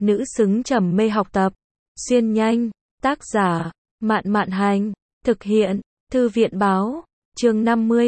nữ xứng trầm mê học tập. Xuyên nhanh, tác giả, Mạn Mạn Hành, thực hiện, Thư viện báo, chương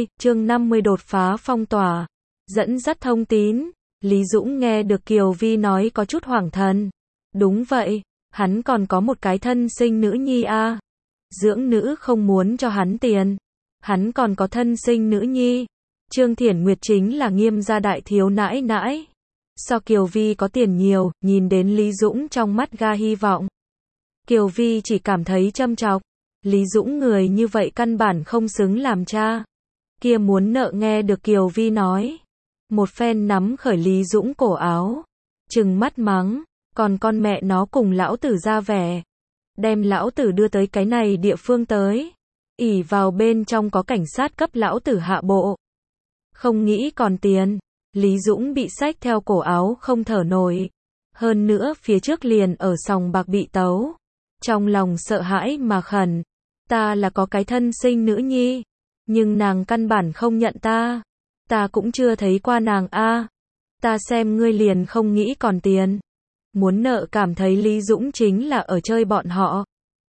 50 đột phá phong tỏa, dẫn dắt thông tín. Lý Dũng nghe được Kiều Vi nói có chút hoảng thần. Đúng vậy, hắn còn có một cái thân sinh nữ nhi a. Dưỡng nữ không muốn cho hắn tiền. Hắn còn có thân sinh nữ nhi. Trương Thiển Nguyệt chính là Nghiêm gia đại thiếu nãi nãi. So Kiều Vi có tiền nhiều, nhìn đến Lý Dũng trong mắt ga hy vọng. Kiều Vi chỉ cảm thấy châm chọc. Lý Dũng người như vậy căn bản không xứng làm cha. Kia muốn nợ nghe được Kiều Vi nói. Một phen nắm khởi Lý Dũng cổ áo. Trừng mắt mắng, còn con mẹ nó cùng lão tử ra vẻ. Đem lão tử đưa tới cái này địa phương tới. Ỷ vào bên trong có cảnh sát cấp lão tử hạ bộ. Không nghĩ còn tiền. Lý Dũng bị xách theo cổ áo không thở nổi. Hơn nữa phía trước liền ở sòng bạc bị tấu. Trong lòng sợ hãi mà khẩn. Ta là có cái thân sinh nữ nhi. Nhưng nàng căn bản không nhận ta. Ta cũng chưa thấy qua nàng a. Ta xem ngươi liền không nghĩ còn tiền. Muốn nợ cảm thấy Lý Dũng chính là ở chơi bọn họ.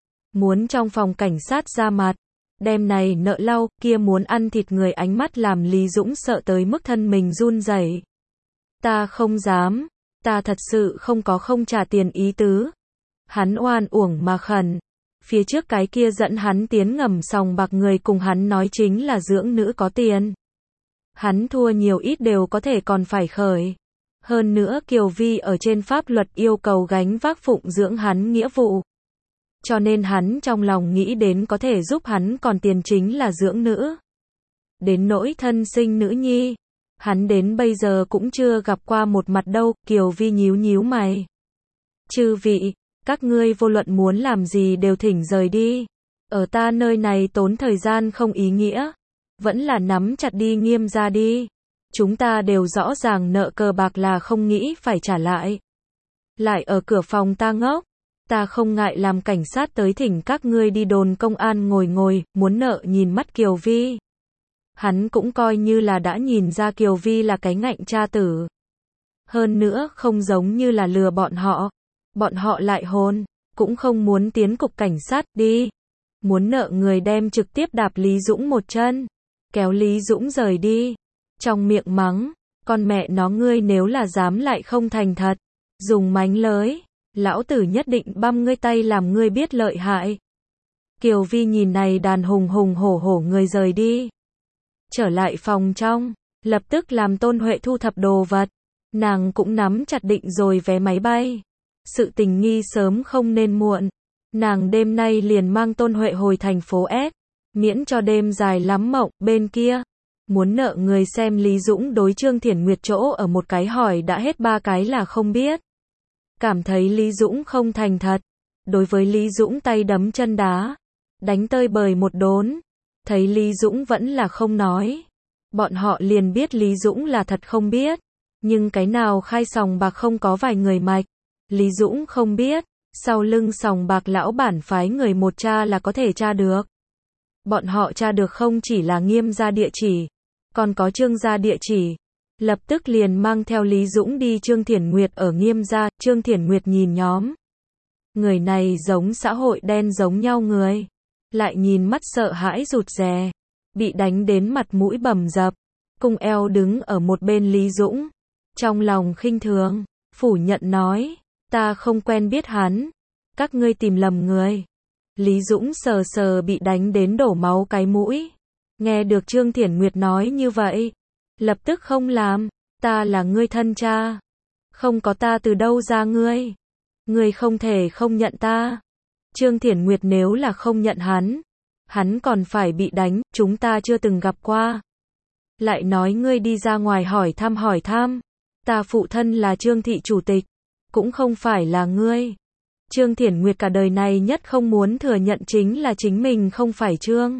Muốn trong phòng cảnh sát ra mặt. Đem này nợ lau, kia muốn ăn thịt người ánh mắt làm Lý Dũng sợ tới mức thân mình run rẩy. Ta không dám. Ta thật sự không có không trả tiền ý tứ. Hắn oan uổng mà khẩn. Phía trước cái kia dẫn hắn tiến ngầm sòng bạc người cùng hắn nói chính là dưỡng nữ có tiền. Hắn thua nhiều ít đều có thể còn phải khởi. Hơn nữa Kiều Vi ở trên pháp luật yêu cầu gánh vác phụng dưỡng hắn nghĩa vụ. Cho nên hắn trong lòng nghĩ đến có thể giúp hắn còn tiền chính là dưỡng nữ. Đến nỗi thân sinh nữ nhi. Hắn đến bây giờ cũng chưa gặp qua một mặt đâu. Kiều Vi nhíu nhíu mày. Chư vị, các ngươi vô luận muốn làm gì đều thỉnh rời đi. Ở ta nơi này tốn thời gian không ý nghĩa. Vẫn là nắm chặt đi Nghiêm gia đi. Chúng ta đều rõ ràng nợ cờ bạc là không nghĩ phải trả lại. Lại ở cửa phòng ta ngốc. Ta không ngại làm cảnh sát tới thỉnh các ngươi đi đồn công an ngồi, muốn nợ nhìn mắt Kiều Vi. Hắn cũng coi như là đã nhìn ra Kiều Vi là cái ngạnh cha tử. Hơn nữa không giống như là lừa bọn họ. Bọn họ lại hôn, cũng không muốn tiến cục cảnh sát đi. Muốn nợ người đem trực tiếp đạp Lý Dũng một chân. Kéo Lý Dũng rời đi. Trong miệng mắng, con mẹ nó ngươi nếu là dám lại không thành thật. Dùng mánh lới, lão tử nhất định băm ngươi tay làm ngươi biết lợi hại. Kiều Vi nhìn này đàn hùng hổ người rời đi. Trở lại phòng trong, lập tức làm Tôn Huệ thu thập đồ vật. Nàng cũng nắm chặt định rồi vé máy bay. Sự tình nghi sớm không nên muộn. Nàng đêm nay liền mang Tôn Huệ hồi thành phố S. Miễn cho đêm dài lắm mộng. Bên kia, muốn nợ người xem Lý Dũng đối Trương Thiển Nguyệt chỗ ở một cái hỏi đã hết ba cái là không biết. Cảm thấy Lý Dũng không thành thật. Đối với Lý Dũng tay đấm chân đá. Đánh tơi bời một đốn. Thấy Lý Dũng vẫn là không nói. Bọn họ liền biết Lý Dũng là thật không biết. Nhưng cái nào khai sòng bạc không có vài người mạch. Lý Dũng không biết. Sau lưng sòng bạc lão bản phái người một tra là có thể tra được. Bọn họ tra được không chỉ là Nghiêm gia địa chỉ. Còn có Trương gia địa chỉ. Lập tức liền mang theo Lý Dũng đi Trương Thiển Nguyệt ở Nghiêm gia. Trương Thiển Nguyệt nhìn nhóm. Người này giống xã hội đen giống nhau người. Lại nhìn mắt sợ hãi rụt rè. Bị đánh đến mặt mũi bầm dập. Cung eo đứng ở một bên Lý Dũng. Trong lòng khinh thường. Phủ nhận nói. Ta không quen biết hắn. Các ngươi tìm lầm người. Lý Dũng sờ sờ bị đánh đến đổ máu cái mũi. Nghe được Trương Thiển Nguyệt nói như vậy. Lập tức không làm. Ta là ngươi thân cha. Không có ta từ đâu ra ngươi. Ngươi không thể không nhận ta. Trương Thiển Nguyệt nếu là không nhận hắn. Hắn còn phải bị đánh. Chúng ta chưa từng gặp qua. Lại nói ngươi đi ra ngoài hỏi thăm. Ta phụ thân là Trương thị chủ tịch. Cũng không phải là ngươi. Trương Thiển Nguyệt cả đời này nhất không muốn thừa nhận chính là chính mình không phải Trương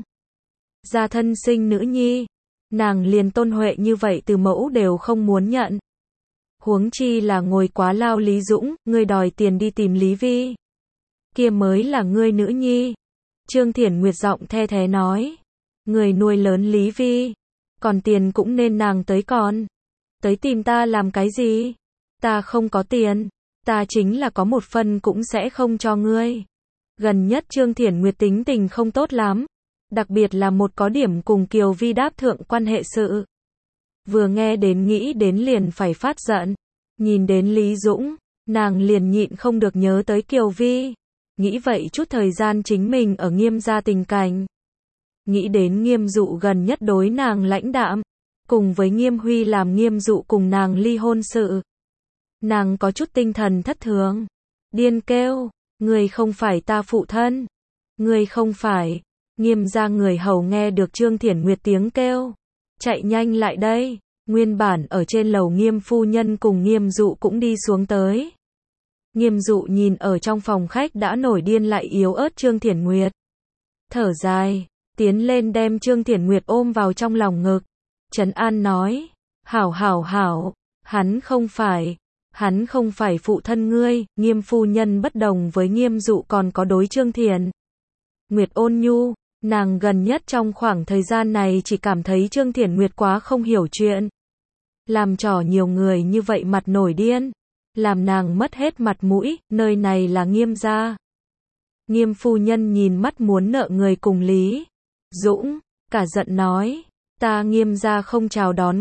gia thân sinh nữ nhi. Nàng liền Tôn Huệ như vậy từ mẫu đều không muốn nhận. Huống chi là ngồi quá lao Lý Dũng, ngươi đòi tiền đi tìm Lý Vi. Kia mới là ngươi nữ nhi. Trương Thiển Nguyệt giọng the thế nói. Người nuôi lớn Lý Vi. Còn tiền cũng nên nàng tới còn. Tới tìm ta làm cái gì? Ta không có tiền. ta chính là có một phân cũng sẽ không cho ngươi. Gần nhất Trương Thiển Nguyệt tính tình không tốt lắm, đặc biệt là một có điểm cùng Kiều Vi đáp thượng quan hệ sự. Vừa nghe đến nghĩ đến liền phải phát giận, nhìn đến Lý Dũng, nàng liền nhịn không được nhớ tới Kiều Vi. Nghĩ vậy chút thời gian chính mình ở Nghiêm gia tình cảnh. Nghĩ đến Nghiêm Dụ gần nhất đối nàng lãnh đạm, cùng với Nghiêm Huy làm Nghiêm Dụ cùng nàng ly hôn sự. Nàng có chút tinh thần thất thường. Điên kêu, người không phải ta phụ thân. Người không phải. Nghiêm gia người hầu nghe được Trương Thiển Nguyệt tiếng kêu. Chạy nhanh lại đây. Nguyên bản ở trên lầu Nghiêm phu nhân cùng Nghiêm Dụ cũng đi xuống tới. Nghiêm Dụ nhìn ở trong phòng khách đã nổi điên lại yếu ớt Trương Thiển Nguyệt. Thở dài, tiến lên đem Trương Thiển Nguyệt ôm vào trong lòng ngực. Trấn an nói, hảo, hắn không phải phụ thân ngươi. Nghiêm phu nhân bất đồng với Nghiêm Dụ còn có đối Trương Thiển Nguyệt ôn nhu, nàng gần nhất trong khoảng thời gian này chỉ cảm thấy Trương Thiển Nguyệt quá không hiểu chuyện. Làm trò nhiều người như vậy mặt nổi điên, làm nàng mất hết mặt mũi, nơi này là Nghiêm gia. Nghiêm phu nhân nhìn mắt muốn nợ người cùng Lý Dũng, cả giận nói, ta Nghiêm gia không chào đón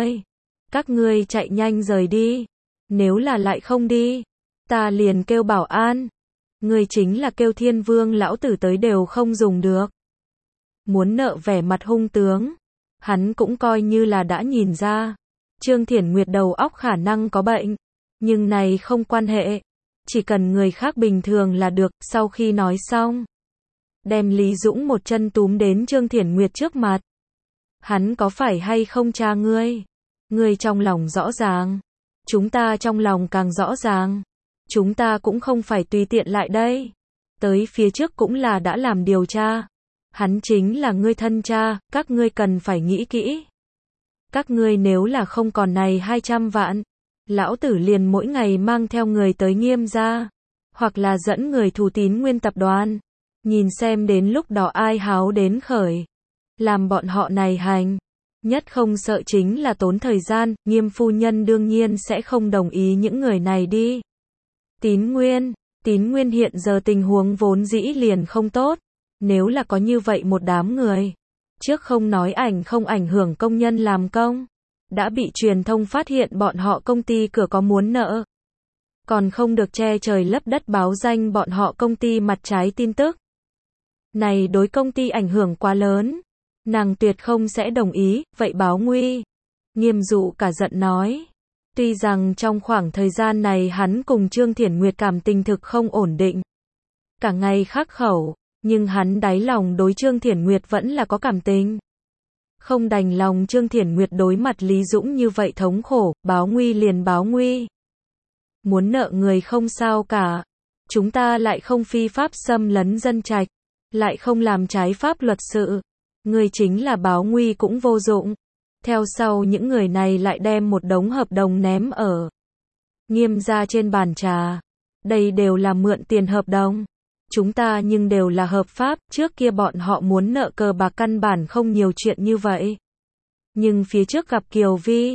các ngươi chạy nhanh rời đi, nếu là lại không đi, ta liền kêu bảo an, ngươi chính là kêu Thiên Vương lão tử tới đều không dùng được. Muốn nợ vẻ mặt hung tướng, hắn cũng coi như là đã nhìn ra, Trương Thiển Nguyệt đầu óc khả năng có bệnh, nhưng này không quan hệ, chỉ cần người khác bình thường là được. Sau khi nói xong, đem Lý Dũng một chân túm đến Trương Thiển Nguyệt trước mặt. Hắn có phải hay không cha ngươi? Ngươi trong lòng rõ ràng, chúng ta trong lòng càng rõ ràng. Chúng ta cũng không phải tùy tiện lại đây. Tới phía trước cũng là đã làm điều tra. Hắn chính là ngươi thân cha, các ngươi cần phải nghĩ kỹ. Các ngươi nếu là không còn này 200 vạn, lão tử liền mỗi ngày mang theo người tới Nghiêm gia, hoặc là dẫn người thủ tín Nguyên tập đoàn, nhìn xem đến lúc đó ai háo đến khởi, làm bọn họ này hành. Nhất không sợ chính là tốn thời gian. Nghiêm phu nhân đương nhiên sẽ không đồng ý những người này đi. Tín Nguyên hiện giờ tình huống vốn dĩ liền không tốt, nếu là có như vậy một đám người, trước không nói không ảnh hưởng công nhân làm công, đã bị truyền thông phát hiện bọn họ công ty cửa có muốn nợ, còn không được che trời lấp đất báo danh bọn họ công ty mặt trái tin tức. Này đối công ty ảnh hưởng quá lớn, nàng tuyệt không sẽ đồng ý. Vậy báo nguy. Nghiêm Dụ cả giận nói, tuy rằng trong khoảng thời gian này hắn cùng Trương Thiển Nguyệt cảm tình thực không ổn định, cả ngày khắc khẩu, nhưng hắn đáy lòng đối Trương Thiển Nguyệt vẫn là có cảm tình. Không đành lòng Trương Thiển Nguyệt đối mặt Lý Dũng như vậy thống khổ, báo nguy liền báo nguy. Muốn nợ người không sao cả, chúng ta lại không phi pháp xâm lấn dân trạch, lại không làm trái pháp luật sự, người chính là báo nguy cũng vô dụng. Theo sau những người này lại đem một đống hợp đồng ném ở Nghiêm gia trên bàn trà. Đây đều là mượn tiền hợp đồng. Chúng ta nhưng đều là hợp pháp, trước kia bọn họ muốn nợ cờ bạc căn bản không nhiều chuyện như vậy. Nhưng phía trước gặp Kiều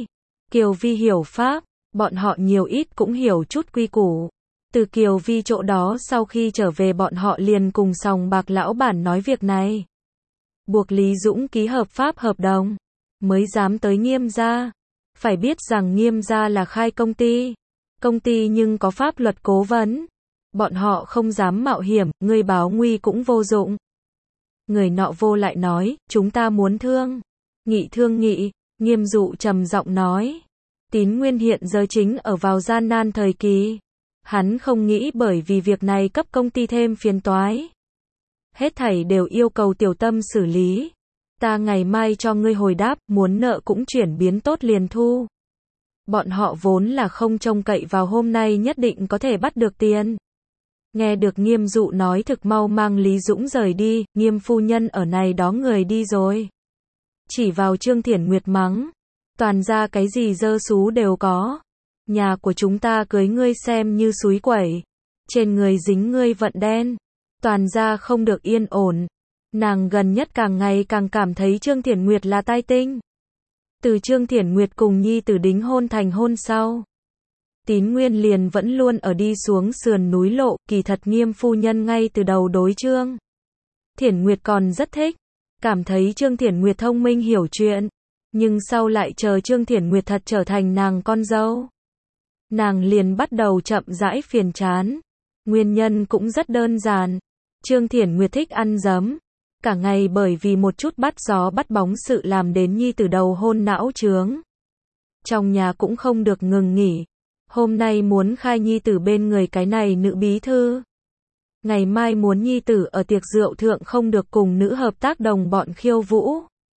Vi hiểu pháp, bọn họ nhiều ít cũng hiểu chút quy củ. Từ Kiều Vi chỗ đó sau khi trở về bọn họ liền cùng sòng bạc lão bản nói việc này. Buộc Lý Dũng ký hợp pháp hợp đồng, mới dám tới Nghiêm gia. Phải biết rằng Nghiêm gia là khai công ty nhưng có pháp luật cố vấn. Bọn họ không dám mạo hiểm, người báo nguy cũng vô dụng. Người nọ vô lại nói, chúng ta muốn thương nghị. Nghiêm Dụ trầm giọng nói, Tín Nguyên hiện giờ chính ở vào gian nan thời kỳ. Hắn không nghĩ bởi vì việc này cấp công ty thêm phiền toái. Hết thảy đều yêu cầu tiểu tâm xử lý. Ta ngày mai cho ngươi hồi đáp, muốn nợ cũng chuyển biến tốt liền thu. Bọn họ vốn là không trông cậy vào hôm nay nhất định có thể bắt được tiền. Nghe được Nghiêm Dụ nói thực mau mang Lý Dũng rời đi. Nghiêm phu nhân ở này đó người đi rồi. Chỉ vào Trương Thiển Nguyệt mắng. Toàn ra cái gì dơ xú đều có. Nhà của chúng ta cưới ngươi xem như súi quẩy. Trên người dính ngươi vận đen. Toàn ra không được yên ổn. Nàng gần nhất càng ngày càng cảm thấy Trương Thiển Nguyệt là tai tinh. Từ Trương Thiển Nguyệt cùng nhi tử đính hôn thành hôn sau, Tín Nguyên liền vẫn luôn ở đi xuống sườn núi lộ, kỳ thật Nghiêm phu nhân ngay từ đầu đối Trương Thiển Nguyệt còn rất thích, cảm thấy Trương Thiển Nguyệt thông minh hiểu chuyện, nhưng sau lại chờ Trương Thiển Nguyệt thật trở thành nàng con dâu, nàng liền bắt đầu chậm rãi phiền chán. Nguyên nhân cũng rất đơn giản, Trương Thiển Nguyệt thích ăn dấm, cả ngày bởi vì một chút bắt gió bắt bóng sự làm đến nhi tử đầu hôn não trướng. Trong nhà cũng không được ngừng nghỉ, hôm nay muốn khai nhi tử bên người cái này nữ bí thư, ngày mai muốn nhi tử ở tiệc rượu thượng không được cùng nữ hợp tác đồng bọn khiêu vũ.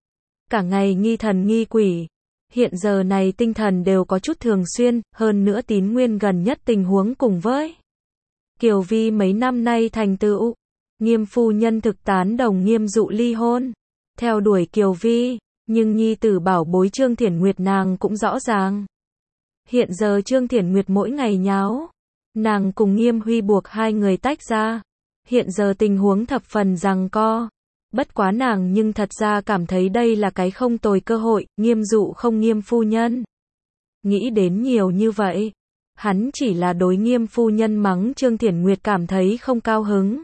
Cả ngày nghi thần nghi quỷ, hiện giờ này tinh thần đều có chút thường xuyên, hơn nữa Tín Nguyên gần nhất tình huống cùng với Kiều Vi mấy năm nay thành tựu, Nghiêm phu nhân thực tán đồng Nghiêm Dụ ly hôn, theo đuổi Kiều Vi, nhưng nhi tử bảo bối Trương Thiển Nguyệt nàng cũng rõ ràng. Hiện giờ Trương Thiển Nguyệt mỗi ngày nháo, nàng cùng Nghiêm Huy buộc hai người tách ra, hiện giờ tình huống thập phần giằng co. Bất quá nàng nhưng thật ra cảm thấy đây là cái không tồi cơ hội, Nghiêm Dụ không Nghiêm phu nhân. Nghĩ đến nhiều như vậy, hắn chỉ là đối Nghiêm phu nhân mắng Trương Thiển Nguyệt cảm thấy không cao hứng.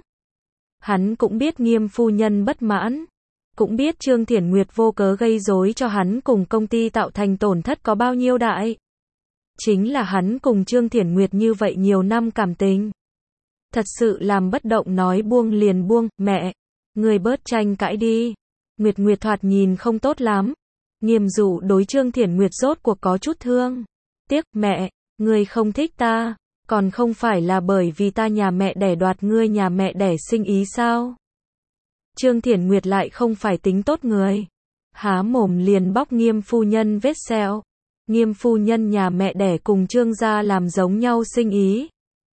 Hắn cũng biết Nghiêm phu nhân bất mãn, cũng biết Trương Thiển Nguyệt vô cớ gây rối cho hắn cùng công ty tạo thành tổn thất có bao nhiêu đại. Chính là hắn cùng Trương Thiển Nguyệt như vậy nhiều năm cảm tình, thật sự làm bất động nói buông liền buông. Mẹ, người bớt tranh cãi đi. Nguyệt Nguyệt thoạt nhìn không tốt lắm. Nghiêm Dụ đối Trương Thiển Nguyệt rốt cuộc có chút thương tiếc. Mẹ, người không thích ta, còn không phải là bởi vì ta nhà mẹ đẻ đoạt ngươi nhà mẹ đẻ sinh ý sao? Trương Thiển Nguyệt lại không phải tính tốt người, há mồm liền bóc Nghiêm phu nhân vết sẹo. Nghiêm phu nhân nhà mẹ đẻ cùng Trương gia làm giống nhau sinh ý,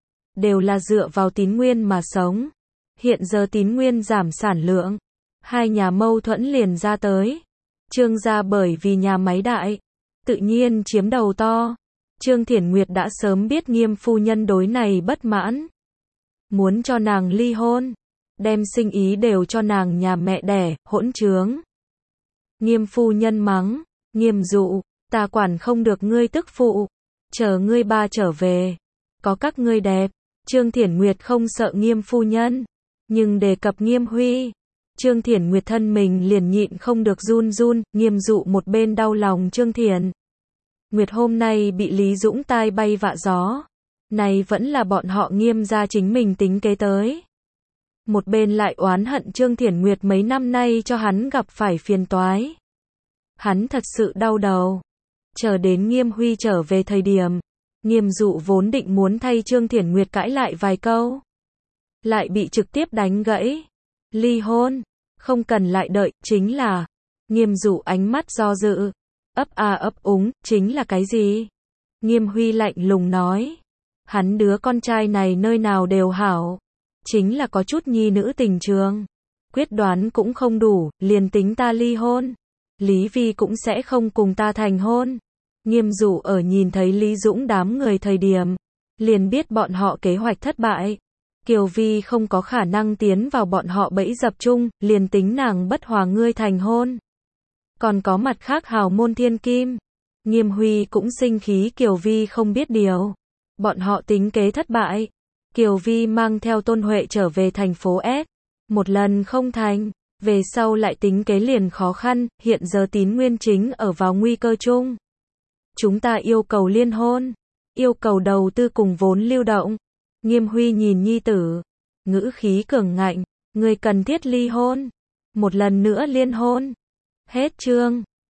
đều là dựa vào Tín Nguyên mà sống. Hiện giờ Tín Nguyên giảm sản lượng, hai nhà mâu thuẫn liền ra tới. Trương gia bởi vì nhà máy đại, tự nhiên chiếm đầu to. Trương Thiển Nguyệt đã sớm biết Nghiêm phu nhân đối này bất mãn, muốn cho nàng ly hôn, đem sinh ý đều cho nàng nhà mẹ đẻ, hỗn trướng. Nghiêm phu nhân mắng, Nghiêm Dụ, ta quản không được ngươi tức phụ, chờ ngươi ba trở về, có các ngươi đẹp. Trương Thiển Nguyệt không sợ Nghiêm phu nhân, nhưng đề cập Nghiêm Huy, Trương Thiển Nguyệt thân mình liền nhịn không được run run. Nghiêm Dụ một bên đau lòng Trương Thiển Nguyệt hôm nay bị Lý Dũng tai bay vạ gió, này vẫn là bọn họ Nghiêm gia chính mình tính kế tới. Một bên lại oán hận Trương Thiển Nguyệt mấy năm nay cho hắn gặp phải phiền toái. Hắn thật sự đau đầu. Chờ đến Nghiêm Huy trở về thời điểm, Nghiêm Dụ vốn định muốn thay Trương Thiển Nguyệt cãi lại vài câu, lại bị trực tiếp đánh gãy. Ly hôn, không cần lại đợi, chính là. Nghiêm Dụ ánh mắt do dự, ấp a ấp úng, chính là cái gì? Nghiêm Huy lạnh lùng nói, hắn đứa con trai này nơi nào đều hảo, chính là có chút nhi nữ tình trường, quyết đoán cũng không đủ, liền tính ta ly hôn, Lý Vi cũng sẽ không cùng ta thành hôn. Nghiêm Dụ ở nhìn thấy Lý Dũng đám người thời điểm, liền biết bọn họ kế hoạch thất bại. Kiều Vi không có khả năng tiến vào bọn họ bẫy dập chung, liền tính nàng bất hòa ngươi thành hôn. Còn có mặt khác hào môn thiên kim. Nghiêm Huy cũng sinh khí Kiều Vi không biết điều. Bọn họ tính kế thất bại. Kiều Vi mang theo Tôn Huệ trở về thành phố S. Một lần không thành, về sau lại tính kế liền khó khăn, hiện giờ Tín Nguyên chính ở vào nguy cơ chung. Chúng ta yêu cầu liên hôn, yêu cầu đầu tư cùng vốn lưu động. Nghiêm Huy nhìn nhi tử, ngữ khí cường ngạnh, người cần thiết ly hôn, một lần nữa liên hôn. Hết chương.